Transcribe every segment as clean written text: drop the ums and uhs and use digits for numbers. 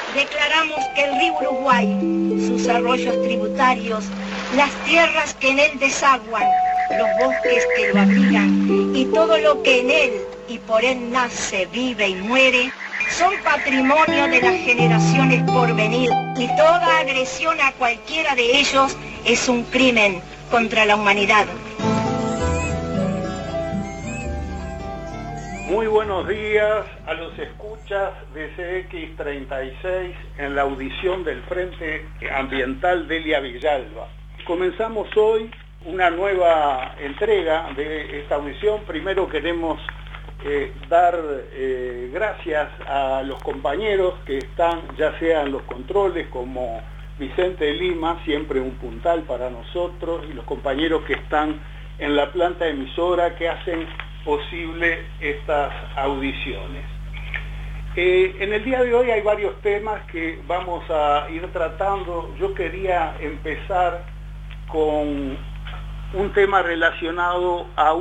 Declaramos que el río Uruguay, sus arroyos tributarios, las tierras que en él desaguan, los bosques que lo abrigan y todo lo que en él y por él nace, vive y muere, son patrimonio de las generaciones por venir, y toda agresión a cualquiera de ellos es un crimen contra la humanidad. Muy buenos días a los escuchas de CX36 en la audición del Frente Ambiental Delia Villalba. Comenzamos hoy una nueva entrega de esta audición. Primero queremos dar gracias a los compañeros que están, ya sea en los controles como Vicente Lima, siempre un puntal para nosotros, y los compañeros que están en la planta emisora que hacen posible estas audiciones. En el día de hoy hay varios temas que vamos a ir tratando. Yo quería empezar con un tema relacionado a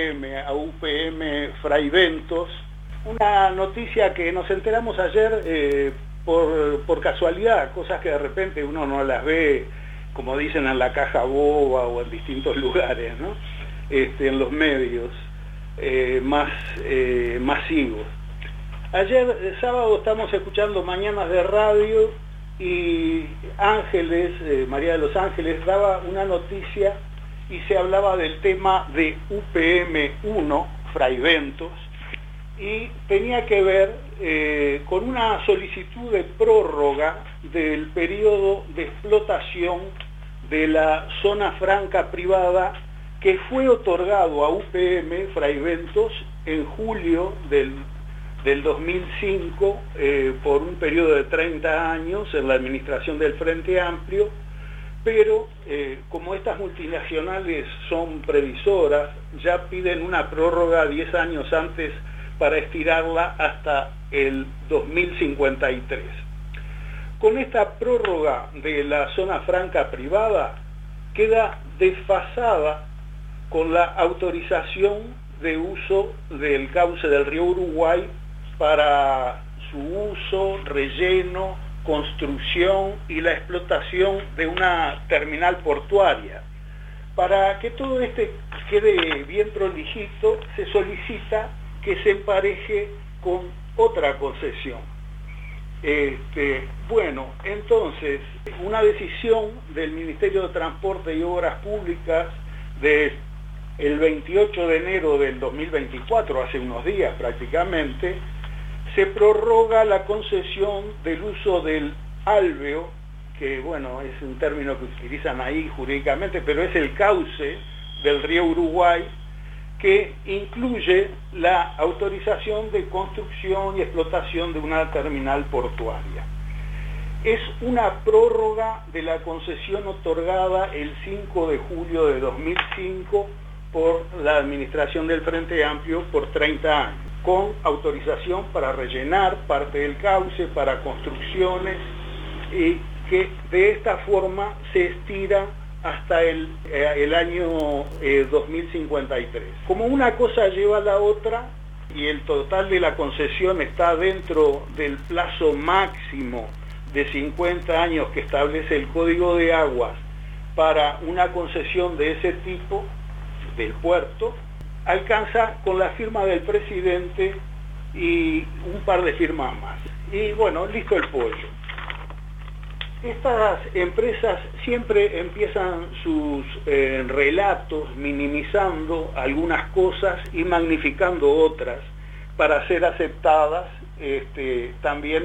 UPM Fray Bentos, una noticia que nos enteramos ayer por casualidad, cosas que de repente uno no las ve, como dicen, en la caja boba o en distintos lugares, ¿no? En los medios más masivos. Ayer, sábado, estamos escuchando Mañanas de Radio y Ángeles, María de los Ángeles, daba una noticia y se hablaba del tema de UPM1, Fray Bentos, y tenía que ver con una solicitud de prórroga del periodo de explotación de la zona franca privada que fue otorgado a UPM Fray Bentos en julio del 2005 por un periodo de 30 años en la administración del Frente Amplio, pero como estas multinacionales son previsoras, ya piden una prórroga 10 años antes para estirarla hasta el 2053. Con esta prórroga de la zona franca privada queda desfasada con la autorización de uso del cauce del río Uruguay para su uso, relleno, construcción y la explotación de una terminal portuaria. Para que todo quede bien prolijito, se solicita que se empareje con otra concesión. Bueno, entonces, una decisión del Ministerio de Transporte y Obras Públicas el 28 de enero del 2024, hace unos días prácticamente, se prorroga la concesión del uso del álveo, que bueno, es un término que utilizan ahí jurídicamente, pero es el cauce del río Uruguay, que incluye la autorización de construcción y explotación de una terminal portuaria. Es una prórroga de la concesión otorgada el 5 de julio de 2005 por la administración del Frente Amplio por 30 años, con autorización para rellenar parte del cauce, para construcciones, y que de esta forma se estira hasta el año 2053. Como una cosa lleva a la otra y el total de la concesión está dentro del plazo máximo de 50 años que establece el Código de Aguas para una concesión de ese tipo del puerto, alcanza con la firma del presidente y un par de firmas más. Y bueno, listo el pollo. Estas empresas siempre empiezan sus relatos minimizando algunas cosas y magnificando otras para ser aceptadas también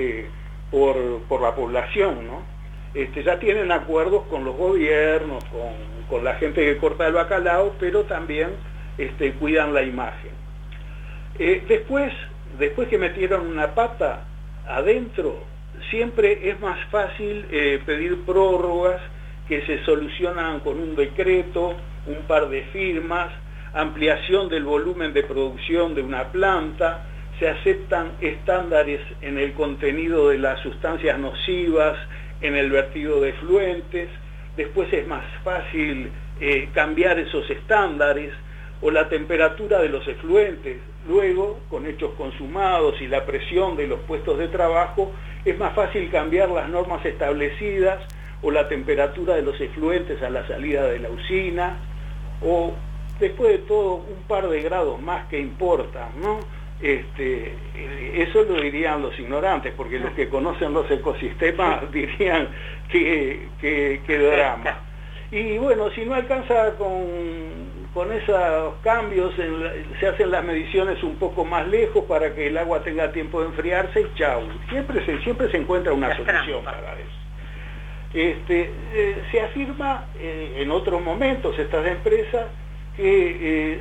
por la población, ¿no? Ya tienen acuerdos con los gobiernos, con la gente que corta el bacalao, pero también cuidan la imagen. Después que metieron una pata adentro, siempre es más fácil pedir prórrogas que se solucionan con un decreto, un par de firmas, ampliación del volumen de producción de una planta, se aceptan estándares en el contenido de las sustancias nocivas, en el vertido de efluentes, después es más fácil cambiar esos estándares, o la temperatura de los efluentes. Luego, con hechos consumados y la presión de los puestos de trabajo, es más fácil cambiar las normas establecidas o la temperatura de los efluentes a la salida de la usina, o después de todo un par de grados más que importan, ¿no? Eso lo dirían los ignorantes, porque los que conocen los ecosistemas dirían que drama. Y bueno, si no alcanza con esos cambios, se hacen las mediciones un poco más lejos para que el agua tenga tiempo de enfriarse y chau. Siempre se encuentra una solución para eso. Se afirma en otros momentos estas empresas que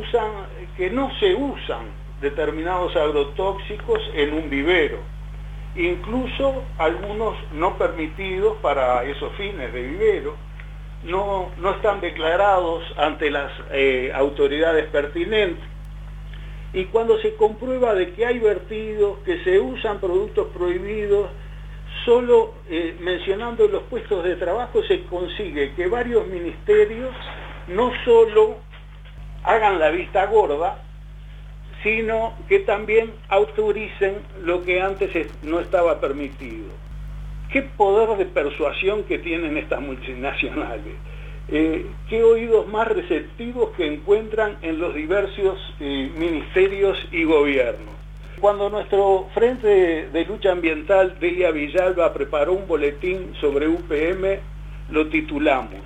no se usan determinados agrotóxicos en un vivero, incluso algunos no permitidos para esos fines de vivero, no están declarados ante las autoridades pertinentes, y cuando se comprueba de que hay vertidos, que se usan productos prohibidos, solo mencionando los puestos de trabajo se consigue que varios ministerios no solo hagan la vista gorda, sino que también autoricen lo que antes no estaba permitido. ¿Qué poder de persuasión que tienen estas multinacionales? ¿Qué oídos más receptivos que encuentran en los diversos ministerios y gobiernos? Cuando nuestro Frente de Lucha Ambiental, Delia Villalba, preparó un boletín sobre UPM, lo titulamos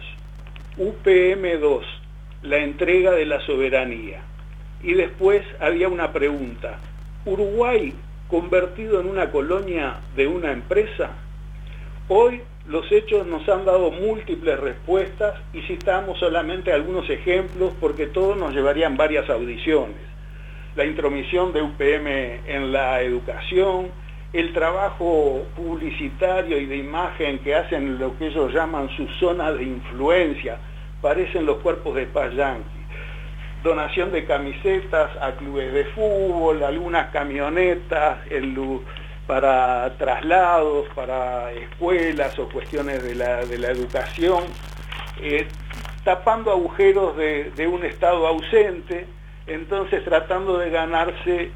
UPM 2, la entrega de la soberanía. Y después había una pregunta: ¿Uruguay convertido en una colonia de una empresa? Hoy los hechos nos han dado múltiples respuestas y citamos solamente algunos ejemplos porque todos nos llevarían varias audiciones. La intromisión de UPM en la educación, el trabajo publicitario y de imagen que hacen lo que ellos llaman sus zonas de influencia, parecen los cuerpos de paz yanqui. Donación de camisetas a clubes de fútbol, algunas camionetas para traslados, para escuelas o cuestiones de la educación, tapando agujeros de un Estado ausente, entonces tratando de ganarse,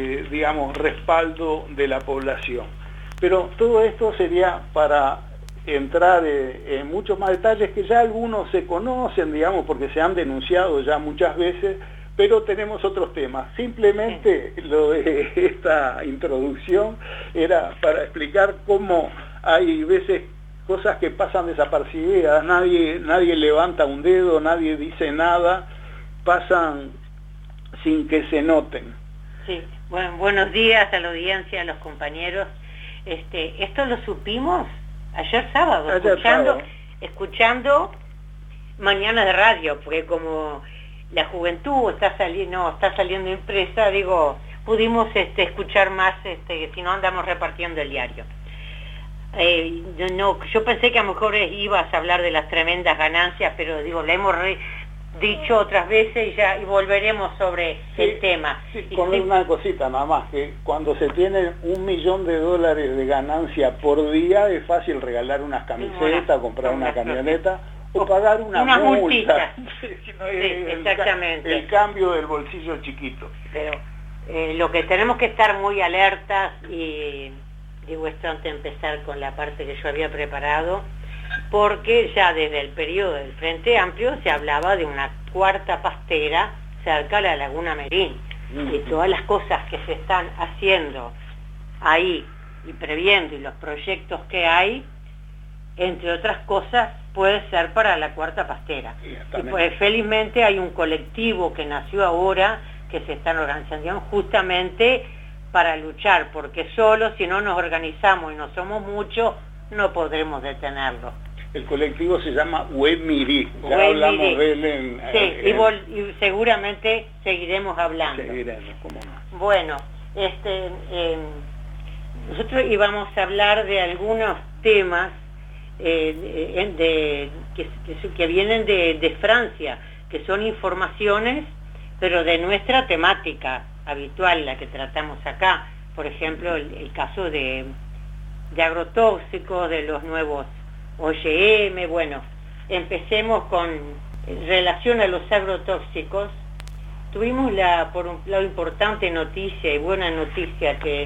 respaldo de la población. Pero todo esto sería para entrar en muchos más detalles que ya algunos se conocen, porque se han denunciado ya muchas veces, pero tenemos otros temas. Simplemente lo de esta introducción era para explicar cómo hay veces cosas que pasan desapercibidas, nadie levanta un dedo, nadie dice nada, pasan sin que se noten. Sí, bueno, buenos días a la audiencia, a los compañeros. Esto lo supimos ayer sábado, escuchando Mañana de Radio, porque como la juventud está saliendo impresa, pudimos escuchar más, si no andamos repartiendo el diario. Yo pensé que a lo mejor ibas a hablar de las tremendas ganancias, pero la hemos dicho otras veces y volveremos sobre el tema. Sí, con una cosita nada más, que cuando se tiene $1 millón de ganancia por día, es fácil regalar unas camisetas, comprar una camioneta o pagar una multa. Exactamente. El cambio del bolsillo chiquito. Pero lo que tenemos que estar muy alertas, y digo esto antes de empezar con la parte que yo había preparado, porque ya desde el periodo del Frente Amplio se hablaba de una cuarta pastera cerca de la Laguna Merín, y todas las cosas que se están haciendo ahí y previendo y los proyectos que hay, entre otras cosas, puede ser para la cuarta pastera. Y pues felizmente hay un colectivo que nació ahora, que se están organizando justamente para luchar, porque solo si no nos organizamos y no somos muchos, no podremos detenerlo. El colectivo se llama Huemirí, ya hablamos de él y seguramente seguiremos hablando. Cómo no. Bueno, nosotros íbamos a hablar de algunos temas que vienen de Francia, que son informaciones, pero de nuestra temática habitual, la que tratamos acá. Por ejemplo, el caso de agrotóxicos, de los nuevos OGM. Bueno, empecemos con relación a los agrotóxicos. Tuvimos por un lado importante noticia y buena noticia que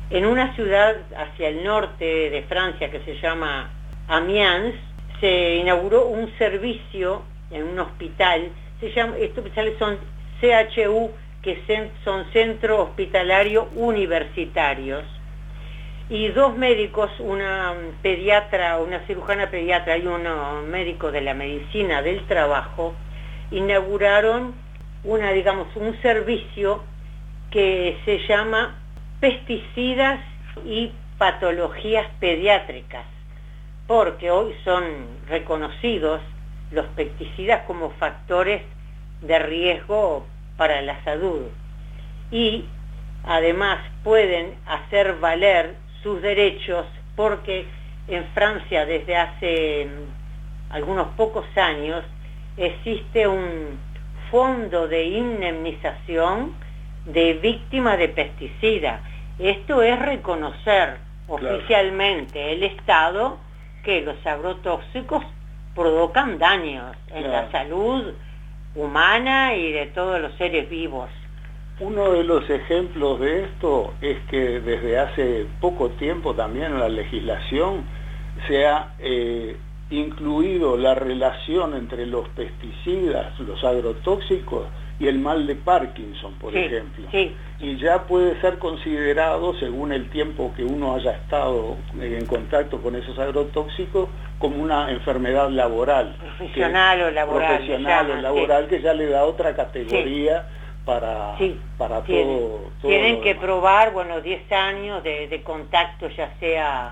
En una ciudad hacia el norte de Francia que se llama Amiens, se inauguró un servicio en un hospital, estos hospitales son CHU, que son Centro Hospitalario Universitarios, y dos médicos, una pediatra, una cirujana pediatra y un médico de la medicina del trabajo, inauguraron un servicio que se llama Pesticidas y Patologías Pediátricas, porque hoy son reconocidos los pesticidas como factores de riesgo para la salud, y además pueden hacer valer sus derechos, porque en Francia desde hace algunos pocos años existe un fondo de indemnización de víctimas de pesticidas. Esto es reconocer oficialmente el Estado que los agrotóxicos provocan daños en la salud humana y de todos los seres vivos. Uno de los ejemplos de esto es que desde hace poco tiempo también en la legislación se ha incluido la relación entre los pesticidas, los agrotóxicos y el mal de Parkinson, por ejemplo. Y ya puede ser considerado, según el tiempo que uno haya estado en contacto con esos agrotóxicos, como una enfermedad laboral. Profesional o laboral. Que ya le da otra categoría para todo. Tienen que probar, 10 años de contacto, ya sea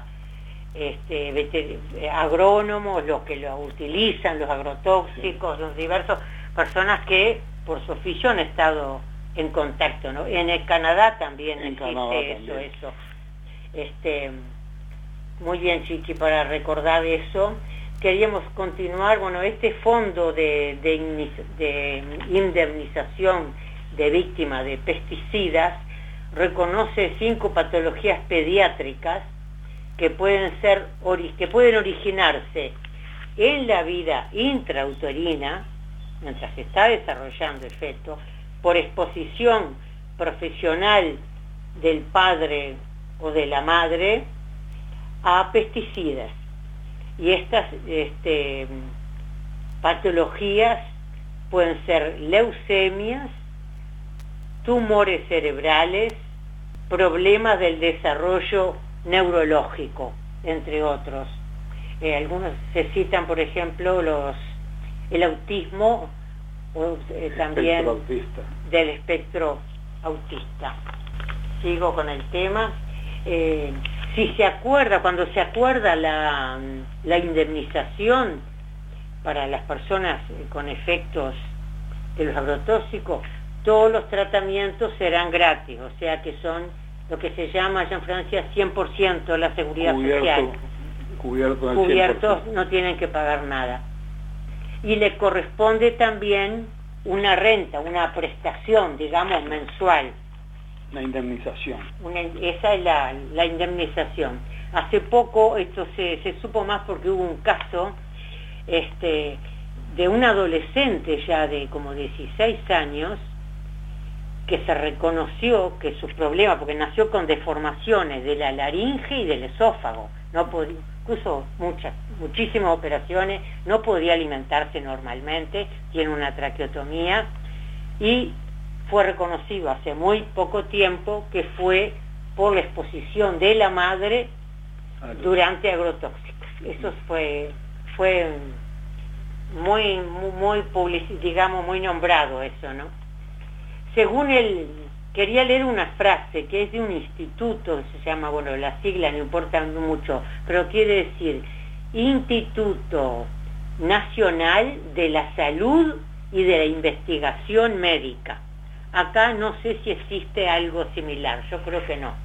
agrónomos, los que lo utilizan, los agrotóxicos, los diversos personas que por su oficio han estado en contacto, ¿no? En el Canadá también existe eso. Muy bien, Chiqui, para recordar eso, queríamos continuar. Este fondo de indemnización de víctimas de pesticidas reconoce 5 patologías pediátricas que pueden originarse en la vida intrauterina, mientras se está desarrollando el feto, por exposición profesional del padre o de la madre a pesticidas. Y estas patologías pueden ser leucemias, tumores cerebrales, problemas del desarrollo neurológico, entre otros. Algunos se citan, por ejemplo, el autismo, también del espectro autista. Sigo con el tema. Cuando se acuerda la indemnización para las personas con efectos de los agrotóxicos, todos los tratamientos serán gratis, o sea que son lo que se llama allá en Francia 100% la seguridad social. Cubiertos, no tienen que pagar nada. Y le corresponde también una renta, una prestación, digamos, mensual. La indemnización. Esa es la indemnización. Hace poco esto se supo más porque hubo un caso de un adolescente ya de como 16 años que se reconoció que sus problemas, porque nació con deformaciones de la laringe y del esófago, incluso muchísimas operaciones, no podía alimentarse normalmente, tiene una traqueotomía, y fue reconocido hace muy poco tiempo que fue por la exposición de la madre durante agrotóxicos. Eso fue muy muy nombrado eso, ¿no? Según quería leer una frase que es de un instituto, se llama, las siglas no importan mucho, pero quiere decir Instituto Nacional de la Salud y de la Investigación Médica. Acá no sé si existe algo similar, yo creo que no.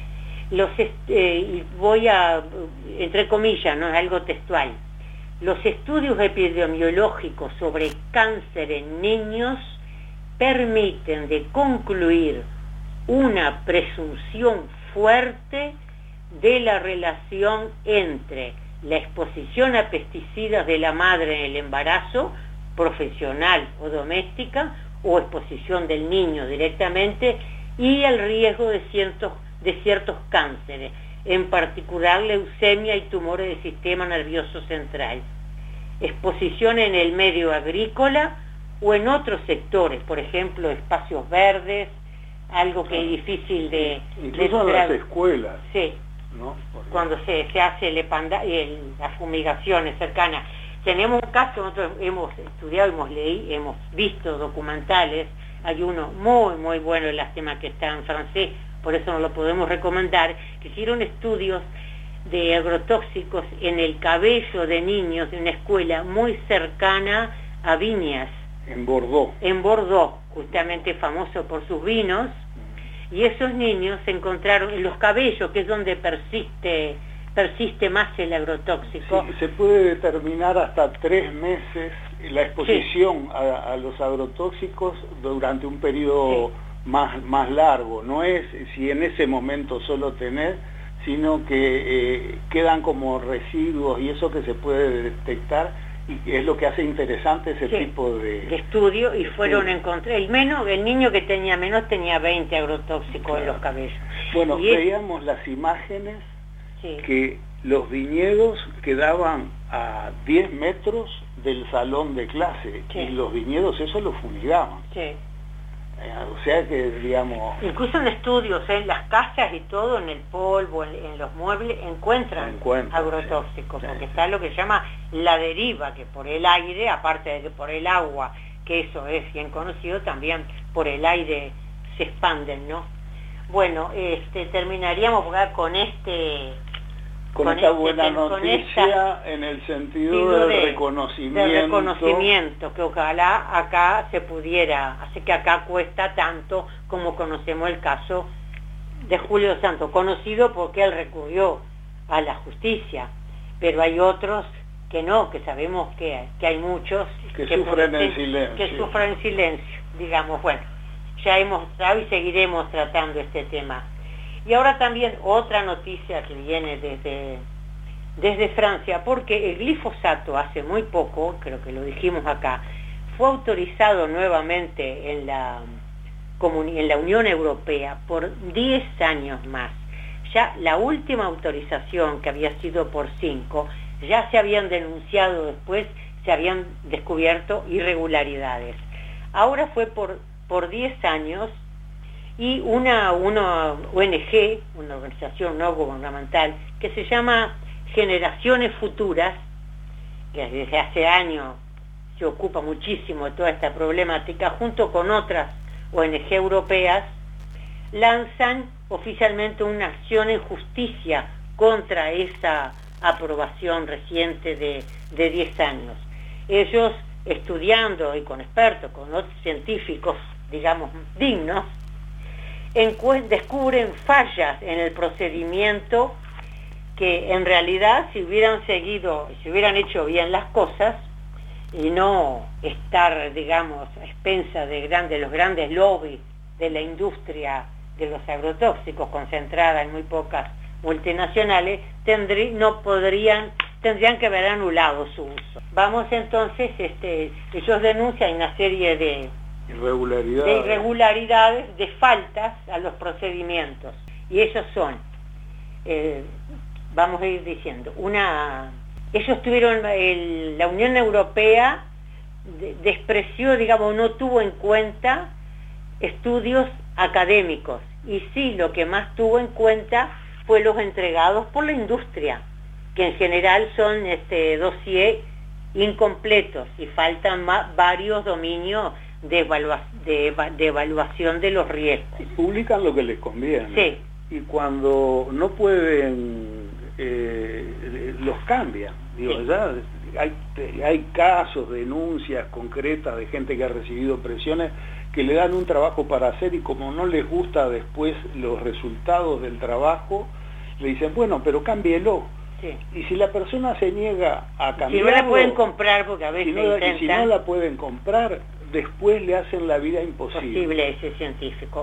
Voy a, entre comillas, no es algo textual. Los estudios epidemiológicos sobre cáncer en niños permiten de concluir una presunción fuerte de la relación entre la exposición a pesticidas de la madre en el embarazo, profesional o doméstica, o exposición del niño directamente, y el riesgo de de ciertos cánceres, en particular leucemia y tumores del sistema nervioso central. Exposición en el medio agrícola o en otros sectores, por ejemplo, espacios verdes, algo que es difícil de... Incluso en las escuelas. Sí, ¿no? Porque... cuando se hace las fumigaciones cercanas. Tenemos un caso, nosotros hemos estudiado, hemos visto documentales, hay uno muy bueno, el lástima que está en francés, por eso no lo podemos recomendar, que hicieron estudios de agrotóxicos en el cabello de niños de una escuela muy cercana a Viñas. En Bordeaux. En Bordeaux, justamente famoso por sus vinos, y esos niños se encontraron en los cabellos, que es donde persiste más el agrotóxico. Sí, se puede determinar hasta 3 meses la exposición sí. a los agrotóxicos durante un periodo sí. más largo. No es si en ese momento solo tenés, sino que quedan como residuos y eso que se puede detectar, y es lo que hace interesante ese sí. tipo de estudio. Y fueron encontrados, el niño que tenía menos tenía 20 agrotóxicos claro. en los cabellos. Bueno, veíamos las imágenes sí. que los viñedos quedaban a 10 metros del salón de clase sí. y los viñedos eso lo fumigaban. Sí. O sea que, digamos... Incluso en estudios, en las casas y todo, en el polvo, en los muebles, encuentran agrotóxicos, sí. porque está lo que se llama la deriva, que por el aire, aparte de que por el agua, que eso es bien conocido, también por el aire se expanden, ¿no? Bueno, terminaríamos con esta buena noticia en el sentido del reconocimiento. Del reconocimiento, que ojalá acá se pudiera, así que acá cuesta tanto como conocemos el caso de Julio Santos, conocido porque él recurrió a la justicia, pero hay otros que no, que sabemos que hay muchos que sufren en silencio. Que sufren en silencio, digamos, bueno, ya hemos tratado y seguiremos tratando este tema. Y ahora también otra noticia que viene desde Francia, porque el glifosato hace muy poco, creo que lo dijimos acá, fue autorizado nuevamente en la Unión Europea por 10 años más. Ya la última autorización, que había sido por 5, ya se habían denunciado después, se habían descubierto irregularidades. Ahora fue por 10 años. Y una ONG, una organización no gubernamental, que se llama Generaciones Futuras, que desde hace años se ocupa muchísimo de toda esta problemática, junto con otras ONG europeas, lanzan oficialmente una acción en justicia contra esa aprobación reciente de 10 años. Ellos, estudiando y con expertos, con otros científicos, digamos, dignos, descubren fallas en el procedimiento que en realidad si hubieran hecho bien las cosas y no estar, digamos, a expensas de los grandes lobbies de la industria de los agrotóxicos concentrada en muy pocas multinacionales, tendrían que haber anulado su uso. Vamos entonces, ellos denuncian una serie de irregularidades, de faltas a los procedimientos, y ellos son, vamos a ir diciendo, ellos tuvieron, la Unión Europea despreció, digamos, no tuvo en cuenta estudios académicos, y sí, lo que más tuvo en cuenta fue los entregados por la industria, que en general son dossiers incompletos y faltan varios dominios de evaluación de los riesgos. Publican lo que les conviene. Sí. Y cuando no pueden, los cambian. Digo, sí. Ya hay casos, denuncias concretas de gente que ha recibido presiones que le dan un trabajo para hacer y como no les gusta después los resultados del trabajo, le dicen, bueno, pero cámbielo. Sí. Y si la persona se niega a cambiarlo... Si no la pueden comprar, porque a veces si no la pueden comprar, después le hacen la vida imposible. Ese científico.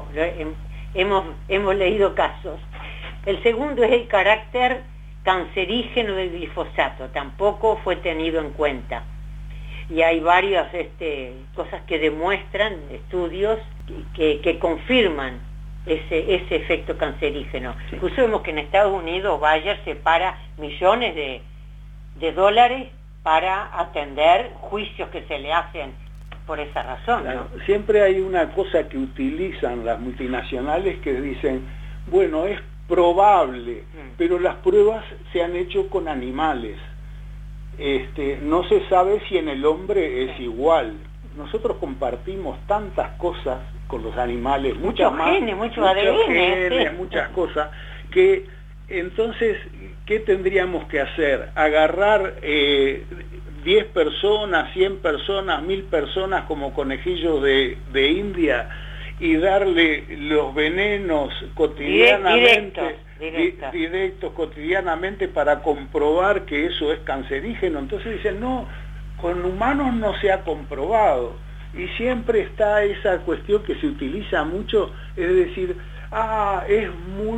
Hemos leído casos. El segundo es el carácter cancerígeno del glifosato. Tampoco fue tenido en cuenta. Y hay varias cosas que demuestran, estudios que confirman ese efecto cancerígeno. Sí. Incluso vemos que en Estados Unidos Bayer separa millones de dólares para atender juicios que se le hacen por esa razón. Claro, ¿no? Siempre hay una cosa que utilizan las multinacionales que dicen, bueno, es probable, pero las pruebas se han hecho con animales. No se sabe si en el hombre es igual. Nosotros compartimos tantas cosas con los animales, muchos genes, muchos ADN, sí. Muchas cosas, que entonces, ¿qué tendríamos que hacer? Agarrar 10 personas, 100 personas, 1000 personas como conejillos de India y darle los venenos cotidianamente, directos cotidianamente para comprobar que eso es cancerígeno. Entonces dicen, no, con humanos no se ha comprobado. Y siempre está esa cuestión que se utiliza mucho, es decir, es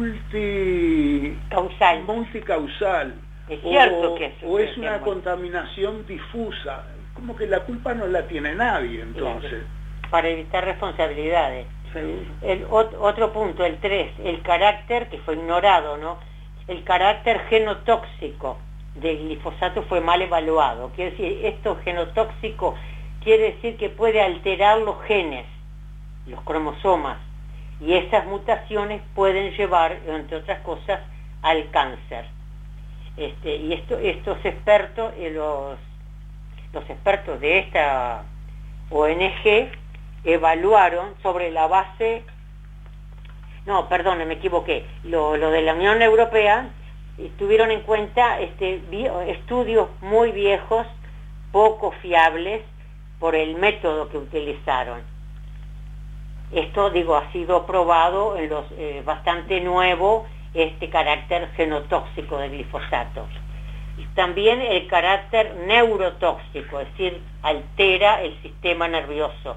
multicausal. Es cierto que o es una contaminación difusa, como que la culpa no la tiene nadie, entonces. Claro, para evitar responsabilidades. Sí. Otro punto, el 3, el carácter, que fue ignorado, ¿no? El carácter genotóxico del glifosato fue mal evaluado. Quiere decir, esto genotóxico quiere decir que puede alterar los genes, los cromosomas, y esas mutaciones pueden llevar, entre otras cosas, al cáncer. Y estos expertos, los expertos de esta ONG evaluaron sobre la base, me equivoqué, lo de la Unión Europea, tuvieron en cuenta estudios muy viejos, poco fiables, por el método que utilizaron. Esto, ha sido probado en los bastante nuevo, este carácter genotóxico del glifosato. Y también el carácter neurotóxico, es decir, altera el sistema nervioso.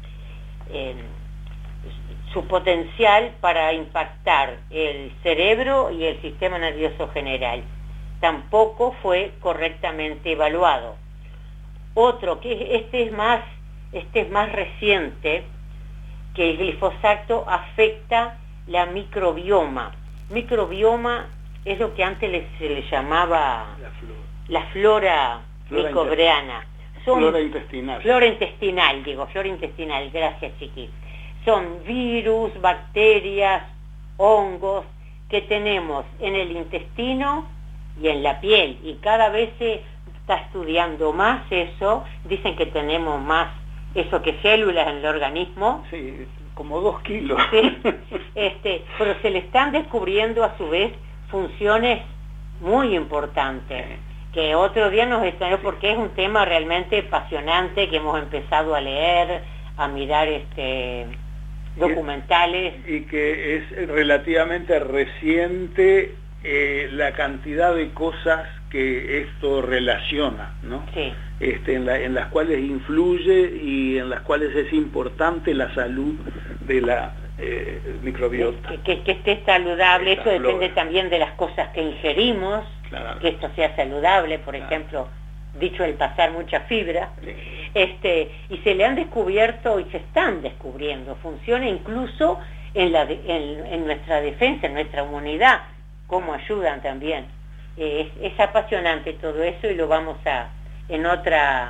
Su potencial para impactar el cerebro y el sistema nervioso general tampoco fue correctamente evaluado. Otro, que este es más reciente, que el glifosato afecta la microbioma. Microbioma es lo que antes se le llamaba la flora microbiana. Flora intestinal. Flora intestinal, gracias, chiquis. Son virus, bacterias, hongos que tenemos en el intestino y en la piel, y cada vez se está estudiando más eso. Dicen que tenemos más eso que células en el organismo. Sí, como 2 kilos. Sí, pero se le están descubriendo a su vez funciones muy importantes, que otro día nos extrañó, porque es un tema realmente apasionante que hemos empezado a leer, a mirar documentales. Y que es relativamente reciente la cantidad de cosas que esto relaciona, ¿no? Sí. En las cuales influye y en las cuales es importante la salud de la microbiota. Que esté saludable, eso depende también de las cosas que ingerimos, claro, que esto sea saludable, por ejemplo, dicho el pasar, mucha fibra, sí. Y se le han descubierto y se están descubriendo funciones incluso en nuestra defensa, en nuestra inmunidad, cómo ayudan también. Es apasionante todo eso, y lo vamos a, en otra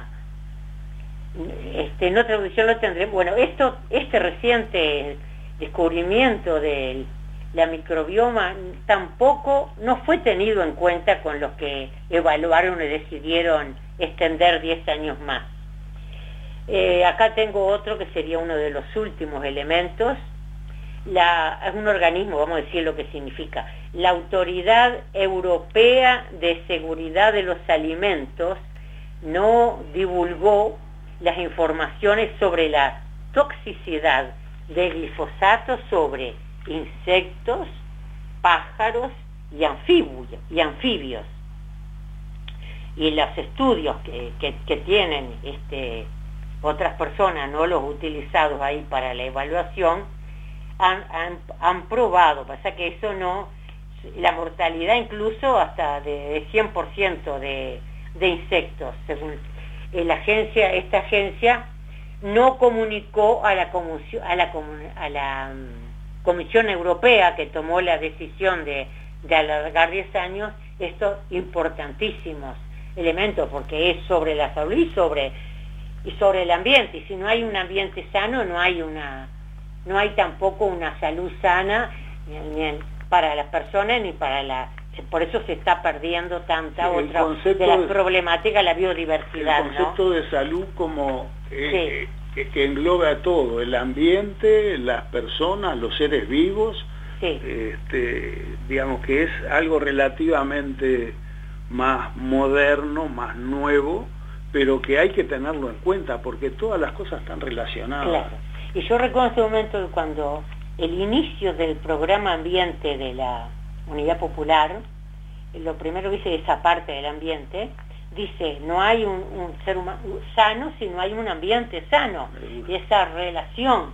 audición lo tendremos. Bueno, este reciente descubrimiento de la microbioma tampoco no fue tenido en cuenta con los que evaluaron y decidieron extender 10 años más. Acá tengo otro que sería uno de los últimos elementos. Es un organismo, vamos a decir lo que significa. La Autoridad Europea de Seguridad de los Alimentos no divulgó las informaciones sobre la toxicidad del glifosato sobre insectos, pájaros y anfibios. Y los estudios que tienen otras personas, no los utilizados ahí para la evaluación, han probado, pasa que eso no, la mortalidad incluso hasta de 100% de insectos, según esta agencia no comunicó a la Comisión Europea que tomó la decisión de alargar 10 años, estos importantísimos elementos, porque es sobre la salud y sobre el ambiente. Y si no hay un ambiente sano, no hay tampoco una salud sana ni para las personas ni para la... Por eso se está perdiendo tanta otra de las problemáticas, la biodiversidad. El concepto de salud como que engloba todo, el ambiente, las personas, los seres vivos, digamos que es algo relativamente más moderno, más nuevo, pero que hay que tenerlo en cuenta porque todas las cosas están relacionadas. Claro. Y yo recuerdo en ese momento cuando el inicio del programa ambiente de la Unidad Popular, lo primero que dice esa parte del ambiente, dice, no hay un ser humano sano si no hay un ambiente sano. Y esa relación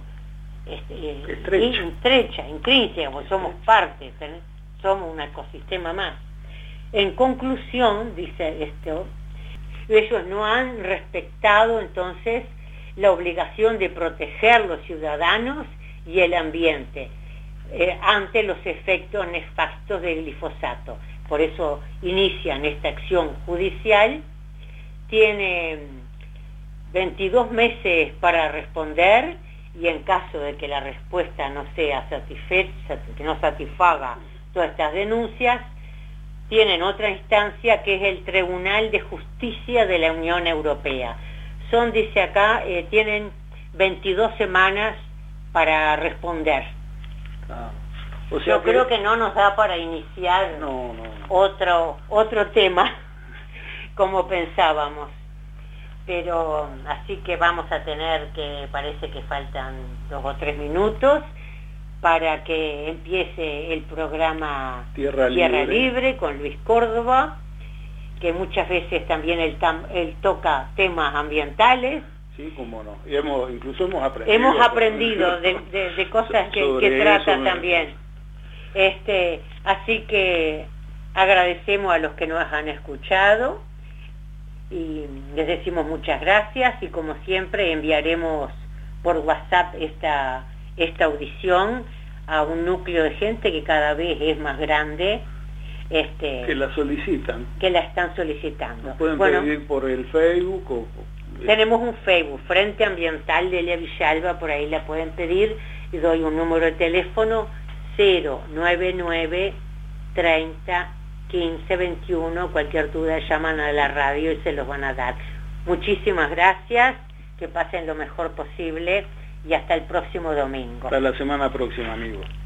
estrecha, intrínseca, porque somos parte, somos un ecosistema más. En conclusión, dice esto, ellos no han respetado entonces la obligación de proteger los ciudadanos y el ambiente ante los efectos nefastos del glifosato. Por eso inician esta acción judicial. Tiene 22 meses para responder y en caso de que la respuesta no sea satisfecha, que no satisfaga todas estas denuncias, tienen otra instancia que es el Tribunal de Justicia de la Unión Europea. Dice acá, tienen 22 semanas para responder. O sea, yo creo que no nos da para iniciar otro tema como pensábamos. Pero así que vamos a tener que, parece que faltan 2 o 3 minutos para que empiece el programa Tierra Libre con Luis Córdoba, que muchas veces también él toca temas ambientales. Sí, cómo no. Y incluso hemos aprendido. Hemos aprendido de cosas que trata también. Así que agradecemos a los que nos han escuchado y les decimos muchas gracias y como siempre enviaremos por WhatsApp esta audición a un núcleo de gente que cada vez es más grande. Que la solicitan. Que la están solicitando. Nos pueden pedir por el Facebook tenemos un Facebook, Frente Ambiental Delia Villalba, por ahí la pueden pedir y doy un número de teléfono 099 30 15 21, cualquier duda llaman a la radio y se los van a dar. Muchísimas gracias, que pasen lo mejor posible y hasta el próximo domingo. Hasta la semana próxima, amigos.